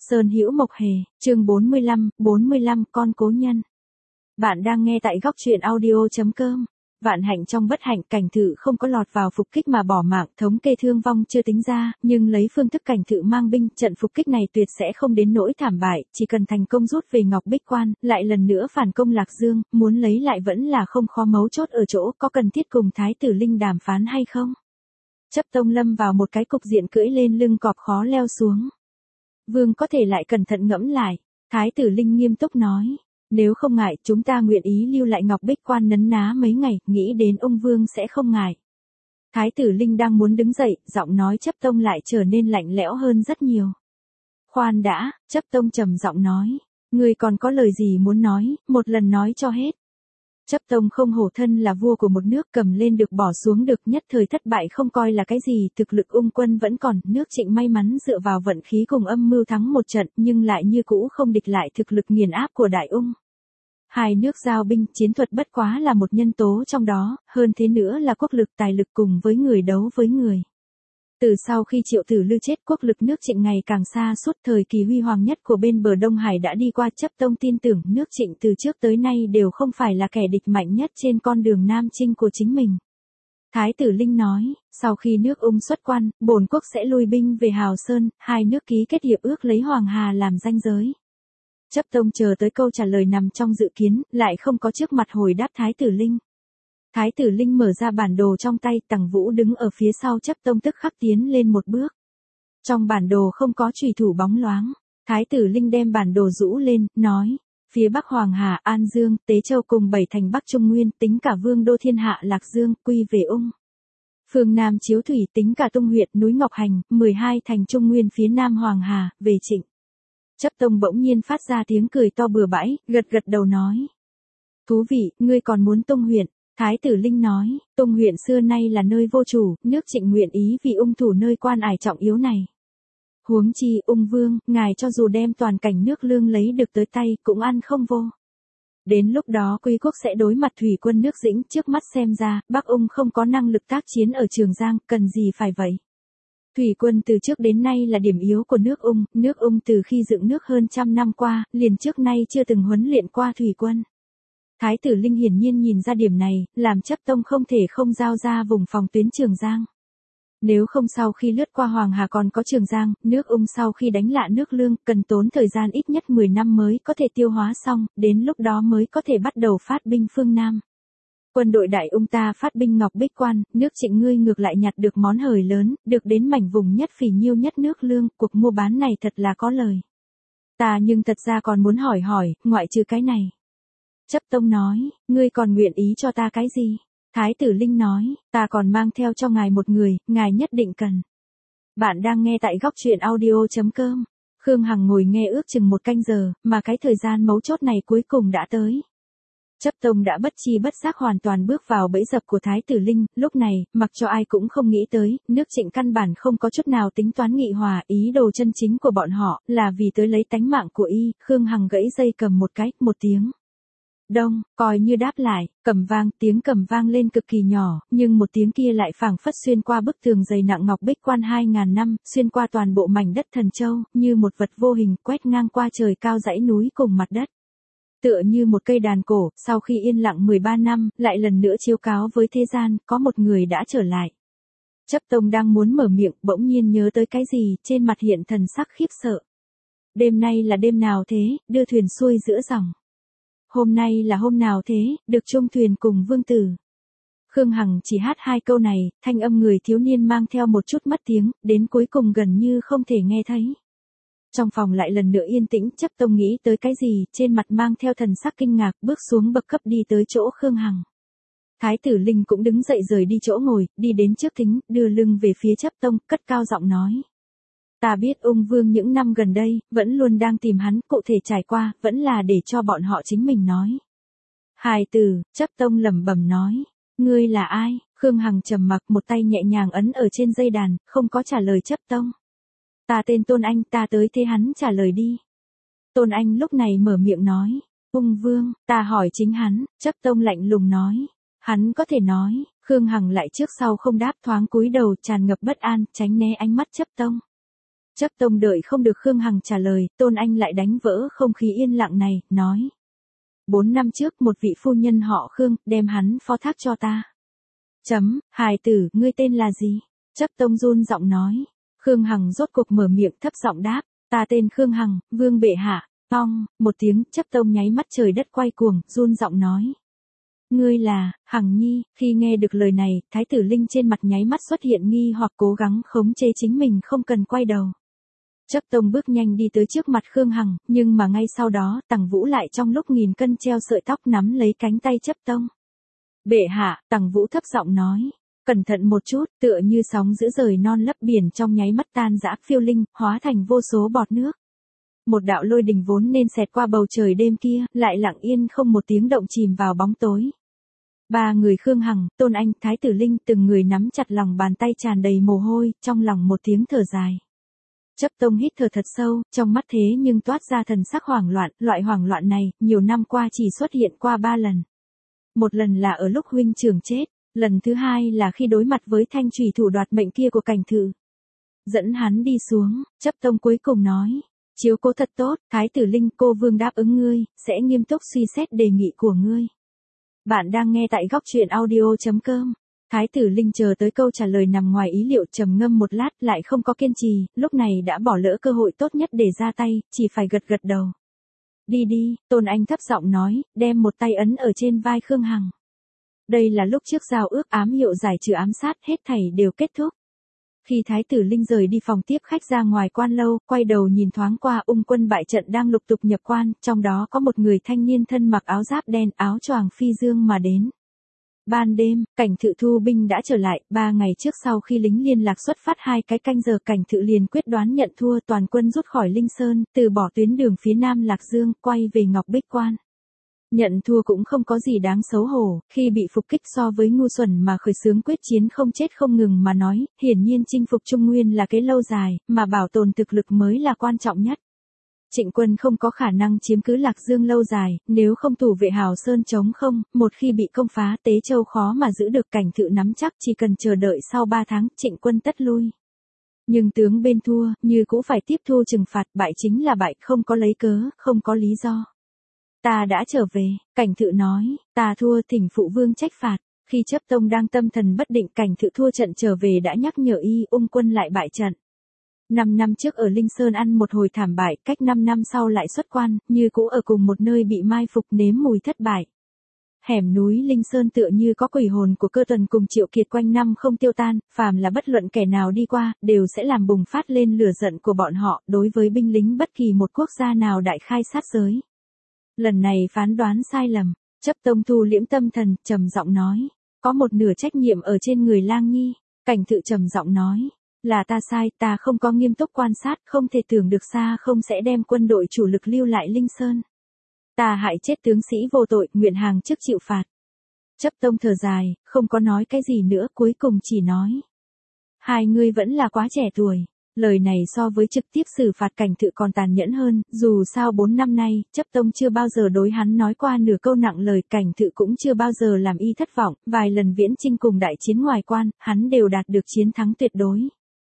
Sơn Hữu Mộc Hề, chương 45 con cố nhân. Bạn đang nghe tại góc truyện audio.com. Vạn hạnh trong bất hạnh, Cảnh Thự không có lọt vào phục kích mà bỏ mạng, thống kê thương vong chưa tính ra, nhưng lấy phương thức Cảnh Thự mang binh, trận phục kích này tuyệt sẽ không đến nỗi thảm bại, chỉ cần thành công rút về Ngọc Bích Quan, lại lần nữa phản công Lạc Dương, muốn lấy lại vẫn là không khó, mấu chốt ở chỗ có cần thiết cùng Thái tử Linh đàm phán hay không. Chấp Tông lâm vào một cái cục diện cưỡi lên lưng cọp khó leo xuống. Vương có thể lại cẩn thận ngẫm lại, Thái tử Linh nghiêm túc nói. Nếu không ngại, chúng ta nguyện ý lưu lại Ngọc Bích Quan nấn ná mấy ngày, nghĩ đến ông Vương sẽ không ngại. Thái tử Linh đang muốn đứng dậy, giọng nói Chấp Tông lại trở nên lạnh lẽo hơn rất nhiều. Khoan đã, Chấp Tông trầm giọng nói. Ngươi còn có lời gì muốn nói, một lần nói cho hết. Chấp Tông không hổ thân là vua của một nước, cầm lên được bỏ xuống được, nhất thời thất bại không coi là cái gì, thực lực Ung quân vẫn còn, nước Trịnh may mắn dựa vào vận khí cùng âm mưu thắng một trận, nhưng lại như cũ không địch lại thực lực nghiền áp của Đại Ung. Hai nước giao binh, chiến thuật bất quá là một nhân tố trong đó, hơn thế nữa là quốc lực, tài lực cùng với người đấu với người. Từ sau khi Triệu Tử Lư chết, quốc lực nước Trịnh ngày càng xa suốt, thời kỳ huy hoàng nhất của bên bờ Đông Hải đã đi qua. Chấp Tông tin tưởng nước Trịnh từ trước tới nay đều không phải là kẻ địch mạnh nhất trên con đường nam chinh của chính mình. Thái tử Linh nói, sau khi nước Ung xuất quan, bổn quốc sẽ lui binh về Hào Sơn, hai nước ký kết hiệp ước lấy Hoàng Hà làm ranh giới. Chấp Tông chờ tới câu trả lời nằm trong dự kiến, lại không có trước mặt hồi đáp Thái tử Linh. Thái tử Linh mở ra bản đồ trong tay, Tằng Vũ đứng ở phía sau Chấp Tông tức khắc tiến lên một bước. Trong bản đồ không có chùy thủ bóng loáng. Thái tử Linh đem bản đồ rũ lên, nói, phía Bắc Hoàng Hà, An Dương, Tế Châu cùng 7 thành Bắc Trung Nguyên, tính cả vương đô thiên hạ Lạc Dương, quy về Ung. Phương Nam Chiếu Thủy, tính cả Tung huyện, núi Ngọc Hành, 12 thành Trung Nguyên phía Nam Hoàng Hà, về Trịnh. Chấp Tông bỗng nhiên phát ra tiếng cười to bừa bãi, gật gật đầu nói. Thú vị, ngươi còn muốn Tung huyện. Thái tử Linh nói, Tung huyện xưa nay là nơi vô chủ, nước Trịnh nguyện ý vì Ung thủ nơi quan ải trọng yếu này. Huống chi, Ung Vương, ngài cho dù đem toàn cảnh nước Lương lấy được tới tay, cũng ăn không vô. Đến lúc đó Quý quốc sẽ đối mặt thủy quân nước Dĩnh, trước mắt xem ra, Bắc Ung không có năng lực tác chiến ở Trường Giang, cần gì phải vậy. Thủy quân từ trước đến nay là điểm yếu của nước Ung từ khi dựng nước hơn trăm năm qua, liền trước nay chưa từng huấn luyện qua thủy quân. Thái tử Linh hiển nhiên nhìn ra điểm này, làm Chấp Tông không thể không giao ra vùng phòng tuyến Trường Giang. Nếu không sau khi lướt qua Hoàng Hà còn có Trường Giang, nước Ung sau khi đánh lạ nước Lương, cần tốn thời gian ít nhất 10 năm mới có thể tiêu hóa xong, đến lúc đó mới có thể bắt đầu phát binh phương Nam. Quân đội Đại Ung ta phát binh Ngọc Bích Quan, nước Trịnh ngươi ngược lại nhặt được món hời lớn, được đến mảnh vùng nhất phì nhiêu nhất nước Lương, cuộc mua bán này thật là có lời. Ta nhưng thật ra còn muốn hỏi, ngoại trừ cái này. Chấp Tông nói, ngươi còn nguyện ý cho ta cái gì? Thái tử Linh nói, ta còn mang theo cho ngài một người, ngài nhất định cần. Bạn đang nghe tại góc truyện audio.com. Khương Hằng ngồi nghe ước chừng một canh giờ, mà cái thời gian mấu chốt này cuối cùng đã tới. Chấp Tông đã bất chi bất giác hoàn toàn bước vào bẫy dập của Thái tử Linh, lúc này, mặc cho ai cũng không nghĩ tới, nước Trịnh căn bản không có chút nào tính toán nghị hòa, ý đồ chân chính của bọn họ, là vì tới lấy tánh mạng của y. Khương Hằng gãy dây cầm một tiếng. Đông, coi như đáp lại, tiếng cầm vang lên cực kỳ nhỏ, nhưng một tiếng kia lại phảng phất xuyên qua bức tường dày nặng Ngọc Bích Quan 2000 năm, xuyên qua toàn bộ mảnh đất Thần Châu, như một vật vô hình quét ngang qua trời cao dãy núi cùng mặt đất. Tựa như một cây đàn cổ, sau khi yên lặng 13 năm, lại lần nữa chiếu cáo với thế gian, có một người đã trở lại. Chấp Tông đang muốn mở miệng, bỗng nhiên nhớ tới cái gì, trên mặt hiện thần sắc khiếp sợ. Đêm nay là đêm nào thế, đưa thuyền xuôi giữa dòng. Hôm nay là hôm nào thế, được chung thuyền cùng vương tử. Khương Hằng chỉ hát hai câu này, thanh âm người thiếu niên mang theo một chút mất tiếng, đến cuối cùng gần như không thể nghe thấy. Trong phòng lại lần nữa yên tĩnh, Chấp Tông nghĩ tới cái gì, trên mặt mang theo thần sắc kinh ngạc, bước xuống bậc cấp đi tới chỗ Khương Hằng. Thái tử Linh cũng đứng dậy rời đi chỗ ngồi, đi đến trước thính, đưa lưng về phía Chấp Tông, cất cao giọng nói. Ta biết Ung Vương những năm gần đây, vẫn luôn đang tìm hắn, cụ thể trải qua, vẫn là để cho bọn họ chính mình nói. Hài tử, Chấp Tông lẩm bẩm nói. Ngươi là ai? Khương Hằng trầm mặc, một tay nhẹ nhàng ấn ở trên dây đàn, không có trả lời Chấp Tông. Ta tên Tôn Anh, ta tới thế hắn trả lời đi. Tôn Anh lúc này mở miệng nói. Ung Vương, ta hỏi chính hắn. Chấp Tông lạnh lùng nói. Hắn có thể nói. Khương Hằng lại trước sau không đáp, thoáng cúi đầu, tràn ngập bất an, tránh né ánh mắt Chấp Tông. Chấp tông đợi không được Khương Hằng trả lời, Tôn Anh lại đánh vỡ không khí yên lặng này, nói. 4 năm trước một vị phu nhân họ Khương, đem hắn phó thác cho ta. Hài tử, ngươi tên là gì? Chấp tông run giọng nói. Khương Hằng rốt cuộc mở miệng thấp giọng đáp, ta tên Khương Hằng, vương bệ hạ. Ong, một tiếng, chấp tông nháy mắt trời đất quay cuồng, run giọng nói. Ngươi là, Hằng Nhi, khi nghe được lời này, Thái tử Linh trên mặt nháy mắt xuất hiện nghi hoặc cố gắng khống chế chính mình không cần quay đầu. Chấp tông bước nhanh đi tới trước mặt Khương Hằng, nhưng mà ngay sau đó, Tằng Vũ lại trong lúc nghìn cân treo sợi tóc nắm lấy cánh tay chấp tông. Bệ hạ, Tằng Vũ thấp giọng nói. Cẩn thận một chút, tựa như sóng dữ rời non lấp biển trong nháy mắt tan rã phiêu linh, hóa thành vô số bọt nước. Một đạo lôi đình vốn nên xẹt qua bầu trời đêm kia, lại lặng yên không một tiếng động chìm vào bóng tối. Ba người Khương Hằng, Tôn Anh, Thái tử Linh từng người nắm chặt lòng bàn tay tràn đầy mồ hôi, trong lòng một tiếng thở dài. Chấp tông hít thở thật sâu, trong mắt thế nhưng toát ra thần sắc hoảng loạn, loại hoảng loạn này, nhiều năm qua chỉ xuất hiện qua 3 lần. Một lần là ở lúc huynh trưởng chết, lần thứ hai là khi đối mặt với thanh trùy thủ đoạt mệnh kia của Cảnh Thự. Dẫn hắn đi xuống, chấp tông cuối cùng nói. Chiếu cố thật tốt, Thái tử Linh, cô vương đáp ứng ngươi, sẽ nghiêm túc suy xét đề nghị của ngươi. Bạn đang nghe tại góc truyện audio.com. Thái tử Linh chờ tới câu trả lời nằm ngoài ý liệu, trầm ngâm một lát lại không có kiên trì, lúc này đã bỏ lỡ cơ hội tốt nhất để ra tay, chỉ phải gật gật đầu. Đi đi, Tôn Anh thấp giọng nói, đem một tay ấn ở trên vai Khương Hằng. Đây là lúc trước giao ước ám hiệu giải trừ ám sát, hết thảy đều kết thúc. Khi Thái tử Linh rời đi phòng tiếp khách ra ngoài quan lâu, quay đầu nhìn thoáng qua Ung quân bại trận đang lục tục nhập quan, trong đó có một người thanh niên thân mặc áo giáp đen, áo choàng phi dương mà đến. Ban đêm, Cảnh Thự thu binh đã trở lại, 3 ngày trước sau khi lính liên lạc xuất phát 2 cái canh giờ, Cảnh Thự liền quyết đoán nhận thua, toàn quân rút khỏi Linh Sơn, từ bỏ tuyến đường phía nam Lạc Dương, quay về Ngọc Bích Quan. Nhận thua cũng không có gì đáng xấu hổ, khi bị phục kích so với ngu xuẩn mà khởi xướng quyết chiến không chết không ngừng mà nói, hiển nhiên chinh phục Trung Nguyên là cái lâu dài, mà bảo tồn thực lực mới là quan trọng nhất. Trịnh quân không có khả năng chiếm cứ Lạc Dương lâu dài, nếu không thủ vệ Hào Sơn chống không, một khi bị công phá Tế Châu khó mà giữ được. Cảnh Thự nắm chắc chỉ cần chờ đợi sau 3 tháng, Trịnh quân tất lui. Nhưng tướng bên thua, như cũ phải tiếp thu trừng phạt, bại chính là bại, không có lấy cớ, không có lý do. Ta đã trở về, Cảnh Thự nói, ta thua, thỉnh phụ vương trách phạt. Khi Chấp tông đang tâm thần bất định, Cảnh Thự thua trận trở về đã nhắc nhở y, Ung quân lại bại trận. 5 năm trước ở Linh Sơn ăn một hồi thảm bại, cách 5 năm sau lại xuất quan, như cũ ở cùng một nơi bị mai phục, nếm mùi thất bại. Hẻm núi Linh Sơn tựa như có quỷ hồn của Cơ Tuần cùng Triệu Kiệt quanh năm không tiêu tan, phàm là bất luận kẻ nào đi qua, đều sẽ làm bùng phát lên lửa giận của bọn họ, đối với binh lính bất kỳ một quốc gia nào đại khai sát giới. Lần này phán đoán sai lầm, Chấp tông thu liễm tâm thần, trầm giọng nói, có một nửa trách nhiệm ở trên người Lang Nhi. Cảnh Thự trầm giọng nói, là ta sai, ta không có nghiêm túc quan sát, không thể tưởng được xa không sẽ đem quân đội chủ lực lưu lại Linh Sơn. Ta hại chết tướng sĩ vô tội, nguyện hàng trước chịu phạt. Chấp tông thở dài, không có nói cái gì nữa, cuối cùng chỉ nói. Hai người vẫn là quá trẻ tuổi. Lời này so với trực tiếp xử phạt Cảnh Thự còn tàn nhẫn hơn, dù sao 4 năm nay, Chấp tông chưa bao giờ đối hắn nói qua nửa câu nặng lời, Cảnh Thự cũng chưa bao giờ làm y thất vọng, vài lần viễn chinh cùng đại chiến ngoài quan, hắn đều đạt được chiến thắng tuyệt đối.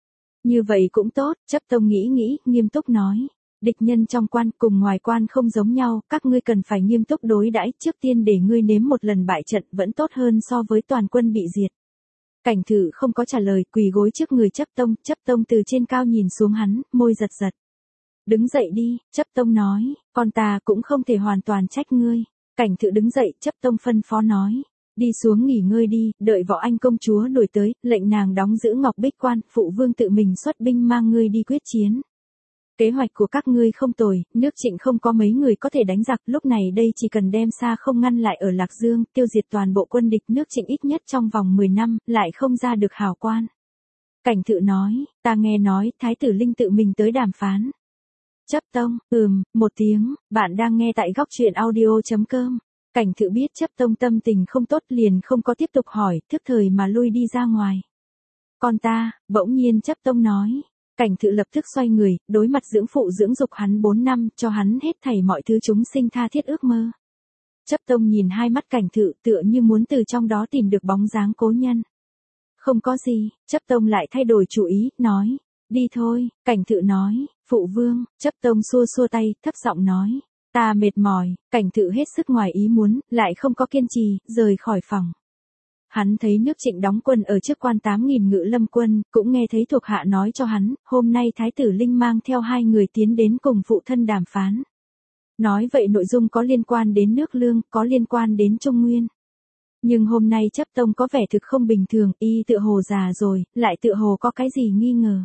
Như vậy cũng tốt, Chấp tông nghĩ, nghiêm túc nói. Địch nhân trong quan cùng ngoài quan không giống nhau, các ngươi cần phải nghiêm túc đối đãi, trước tiên để ngươi nếm một lần bại trận vẫn tốt hơn so với toàn quân bị diệt. Cảnh Thự không có trả lời, quỳ gối trước người Chấp tông từ trên cao nhìn xuống hắn, môi giật giật. Đứng dậy đi, Chấp tông nói, con ta cũng không thể hoàn toàn trách ngươi. Cảnh Thự đứng dậy, Chấp tông phân phó nói. Đi xuống nghỉ ngơi đi, đợi Võ Anh công chúa đuổi tới, lệnh nàng đóng giữ Ngọc Bích Quan, phụ vương tự mình xuất binh mang ngươi đi quyết chiến. Kế hoạch của các ngươi không tồi, nước Trịnh không có mấy người có thể đánh giặc, lúc này đây chỉ cần đem Sa Không ngăn lại ở Lạc Dương, tiêu diệt toàn bộ quân địch nước Trịnh ít nhất trong vòng 10 năm, lại không ra được hào quan. Cảnh Thự nói, ta nghe nói, Thái tử Linh tự mình tới đàm phán. Chấp tông, một tiếng, bạn đang nghe tại góc truyện audio.com. Cảnh Thự biết Chấp tông tâm tình không tốt liền không có tiếp tục hỏi, thức thời mà lui đi ra ngoài. Con ta, bỗng nhiên Chấp tông nói. Cảnh Thự lập tức xoay người, đối mặt dưỡng phụ dưỡng dục hắn 4 năm, cho hắn hết thảy mọi thứ chúng sinh tha thiết ước mơ. Chấp tông nhìn hai mắt Cảnh Thự tựa như muốn từ trong đó tìm được bóng dáng cố nhân. Không có gì, Chấp tông lại thay đổi chủ ý, nói. Đi thôi, Cảnh Thự nói, phụ vương. Chấp Tông xua xua tay, thấp giọng nói. Ta mệt mỏi. Cảnh Thự hết sức ngoài ý muốn, lại không có kiên trì, rời khỏi phòng. Hắn thấy nước Trịnh đóng quân ở trước quan 8.000 ngự lâm quân, cũng nghe thấy thuộc hạ nói cho hắn, hôm nay Thái tử Linh mang theo 2 người tiến đến cùng phụ thân đàm phán. Nói vậy nội dung có liên quan đến nước Lương, có liên quan đến Trung Nguyên. Nhưng hôm nay Chấp Tông có vẻ thực không bình thường, y tựa hồ già rồi, lại tựa hồ có cái gì nghi ngờ.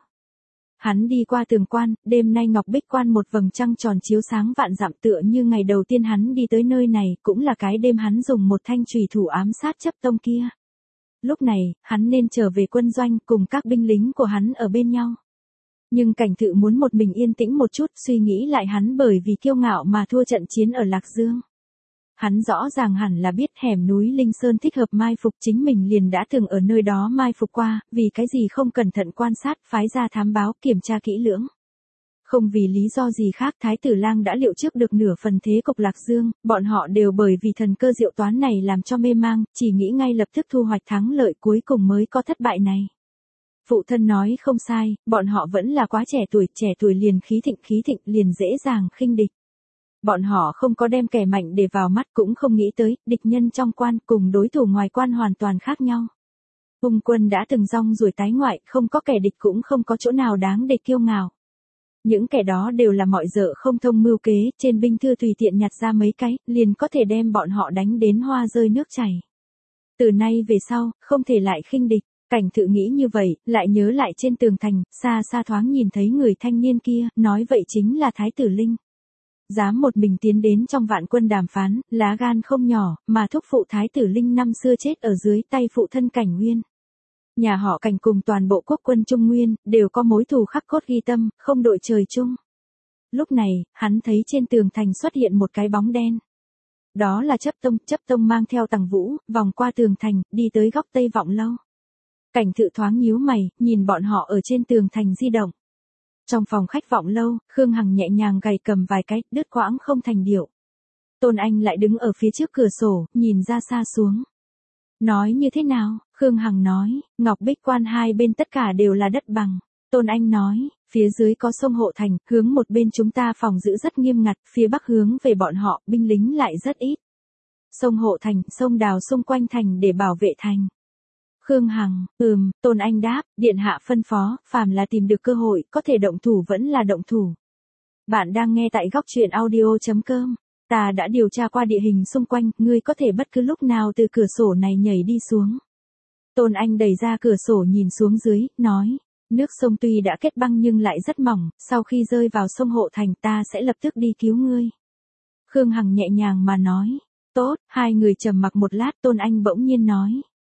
Hắn đi qua tường quan, đêm nay Ngọc Bích Quan một vầng trăng tròn chiếu sáng vạn dặm, tựa như ngày đầu tiên hắn đi tới nơi này, cũng là cái đêm hắn dùng một thanh chùy thủ ám sát Chấp Tông kia. Lúc này, hắn nên trở về quân doanh cùng các binh lính của hắn ở bên nhau. Nhưng Cảnh Thự muốn một mình yên tĩnh một chút, suy nghĩ lại hắn bởi vì kiêu ngạo mà thua trận chiến ở Lạc Dương. Hắn rõ ràng hẳn là biết hẻm núi Linh Sơn thích hợp mai phục, chính mình liền đã từng ở nơi đó mai phục qua, vì cái gì không cẩn thận quan sát, phái ra thám báo kiểm tra kỹ lưỡng. Không vì lý do gì khác, Thái tử Lang đã liệu trước được nửa phần thế cục Lạc Dương, bọn họ đều bởi vì thần cơ diệu toán này làm cho mê mang, chỉ nghĩ ngay lập tức thu hoạch thắng lợi, cuối cùng mới có thất bại này. Phụ thân nói không sai, bọn họ vẫn là quá trẻ tuổi liền khí thịnh liền dễ dàng khinh địch. Bọn họ không có đem kẻ mạnh để vào mắt, cũng không nghĩ tới, địch nhân trong quan cùng đối thủ ngoài quan hoàn toàn khác nhau. Hùng quân đã từng rong ruổi tái ngoại, không có kẻ địch cũng không có chỗ nào đáng để kiêu ngạo. Những kẻ đó đều là mọi dợ không thông mưu kế, trên binh thư tùy tiện nhặt ra mấy cái, liền có thể đem bọn họ đánh đến hoa rơi nước chảy. Từ nay về sau, không thể lại khinh địch. Cảnh Thự nghĩ như vậy, lại nhớ lại trên tường thành, xa xa thoáng nhìn thấy người thanh niên kia, nói vậy chính là Thái tử Linh. Dám một mình tiến đến trong vạn quân đàm phán, lá gan không nhỏ, mà thúc phụ Thái tử Linh năm xưa chết ở dưới tay phụ thân Cảnh Nguyên. Nhà họ Cảnh cùng toàn bộ quốc quân Trung Nguyên, đều có mối thù khắc cốt ghi tâm, không đội trời chung. Lúc này, hắn thấy trên tường thành xuất hiện một cái bóng đen. Đó là Chấp Tông mang theo Tằng Vũ, vòng qua tường thành, đi tới góc Tây Vọng Lâu. Cảnh Thự thoáng nhíu mày, nhìn bọn họ ở trên tường thành di động. Trong phòng khách Vọng Lâu, Khương Hằng nhẹ nhàng gảy cầm vài cái, đứt quãng không thành điệu. Tôn Anh lại đứng ở phía trước cửa sổ, nhìn ra xa xuống. Nói như thế nào? Khương Hằng nói, Ngọc Bích Quan hai bên tất cả đều là đất bằng. Tôn Anh nói, phía dưới có sông Hộ Thành, hướng một bên chúng ta phòng giữ rất nghiêm ngặt, phía bắc hướng về bọn họ, binh lính lại rất ít. Sông Hộ Thành, sông đào xung quanh thành để bảo vệ thành. Khương Hằng, Tôn Anh đáp, điện hạ phân phó, phàm là tìm được cơ hội, có thể động thủ vẫn là động thủ. Bạn đang nghe tại góc truyện audio.com. Ta đã điều tra qua địa hình xung quanh, ngươi có thể bất cứ lúc nào từ cửa sổ này nhảy đi xuống. Tôn Anh đẩy ra cửa sổ nhìn xuống dưới, nói, nước sông tuy đã kết băng nhưng lại rất mỏng, sau khi rơi vào sông Hộ Thành ta sẽ lập tức đi cứu ngươi. Khương Hằng nhẹ nhàng mà nói, tốt, hai người trầm mặc một lát, Tôn Anh bỗng nhiên nói.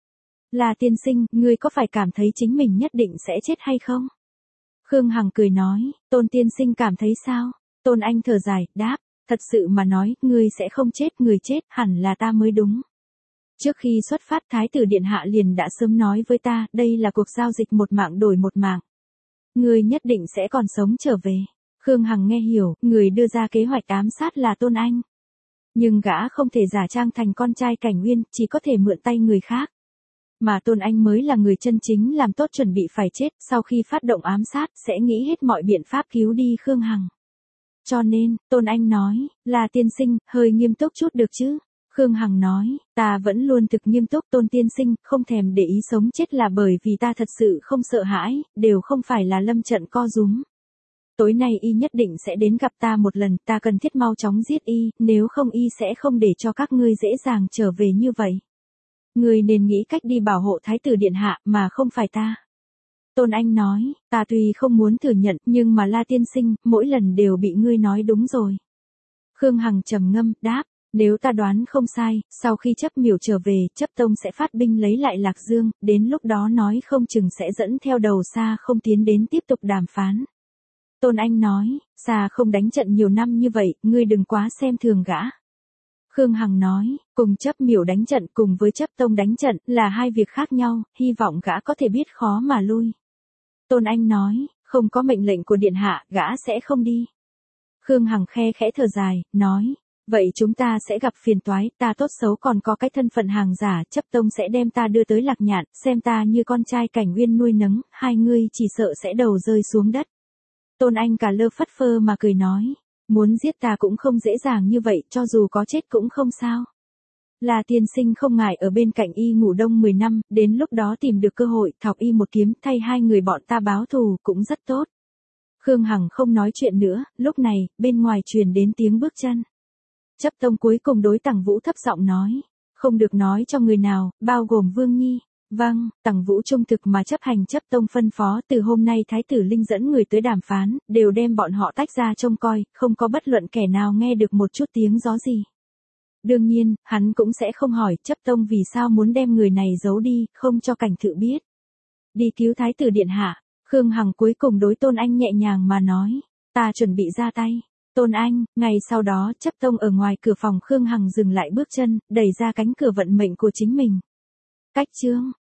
Là tiên sinh, ngươi có phải cảm thấy chính mình nhất định sẽ chết hay không? Khương Hằng cười nói, Tôn tiên sinh cảm thấy sao? Tôn Anh thở dài, đáp, thật sự mà nói, ngươi sẽ không chết, người chết, hẳn là ta mới đúng. Trước khi xuất phát Thái tử Điện Hạ liền đã sớm nói với ta, đây là cuộc giao dịch một mạng đổi một mạng. Ngươi nhất định sẽ còn sống trở về. Khương Hằng nghe hiểu, người đưa ra kế hoạch ám sát là Tôn Anh. Nhưng gã không thể giả trang thành con trai Cảnh Nguyên, chỉ có thể mượn tay người khác. Mà Tôn Anh mới là người chân chính làm tốt chuẩn bị phải chết, sau khi phát động ám sát, sẽ nghĩ hết mọi biện pháp cứu đi Khương Hằng. Cho nên, Tôn Anh nói, là tiên sinh, hơi nghiêm túc chút được chứ? Khương Hằng nói, ta vẫn luôn thực nghiêm túc Tôn tiên sinh, không thèm để ý sống chết là bởi vì ta thật sự không sợ hãi, đều không phải là lâm trận co rúm. Tối nay y nhất định sẽ đến gặp ta một lần, ta cần thiết mau chóng giết y, nếu không y sẽ không để cho các ngươi dễ dàng trở về như vậy. Ngươi nên nghĩ cách đi bảo hộ Thái tử Điện Hạ, mà không phải ta. Tôn Anh nói, ta tuy không muốn thừa nhận, nhưng mà La tiên sinh, mỗi lần đều bị ngươi nói đúng rồi. Khương Hằng trầm ngâm, đáp, nếu ta đoán không sai, sau khi Chấp Miểu trở về, Chấp Tông sẽ phát binh lấy lại Lạc Dương, đến lúc đó nói không chừng sẽ dẫn theo đầu Sa Không tiến đến tiếp tục đàm phán. Tôn Anh nói, Sa Không đánh trận nhiều năm như vậy, ngươi đừng quá xem thường gã. Khương Hằng nói, cùng Chấp Miểu đánh trận cùng với Chấp Tông đánh trận là hai việc khác nhau, hy vọng gã có thể biết khó mà lui. Tôn Anh nói, không có mệnh lệnh của Điện Hạ, gã sẽ không đi. Khương Hằng khe khẽ thở dài, nói, Vậy chúng ta sẽ gặp phiền toái, ta tốt xấu còn có cái thân phận hàng giả, chấp tông sẽ đem ta đưa tới Lạc Nhạn, xem ta như con trai Cảnh Uyên nuôi nấng, hai ngươi chỉ sợ sẽ đầu rơi xuống đất. Tôn Anh cả lơ phất phơ mà cười nói, muốn giết ta cũng không dễ dàng như vậy, cho dù có chết cũng không sao. Là tiên sinh không ngại ở bên cạnh y ngủ đông 10 năm, đến lúc đó tìm được cơ hội thọc y một kiếm thay hai người bọn ta báo thù cũng rất tốt. Khương Hằng không nói chuyện nữa, lúc này, bên ngoài truyền đến tiếng bước chân. Chấp tông cuối cùng đối Tằng Vũ thấp giọng nói, không được nói cho người nào, bao gồm Vương Nhi. Vâng, Tằng Vũ trung thực mà chấp hành chấp tông phân phó, từ hôm nay Thái tử Linh dẫn người tới đàm phán, đều đem bọn họ tách ra trông coi, không có bất luận kẻ nào nghe được một chút tiếng gió gì. Đương nhiên, hắn cũng sẽ không hỏi chấp tông vì sao muốn đem người này giấu đi, không cho Cảnh Thự biết. Đi cứu Thái tử điện hạ, Khương Hằng cuối cùng đối Tôn Anh nhẹ nhàng mà nói, ta chuẩn bị ra tay. Tôn Anh, ngày sau đó chấp tông ở ngoài cửa phòng Khương Hằng dừng lại bước chân, đẩy ra cánh cửa vận mệnh của chính mình. Cách chương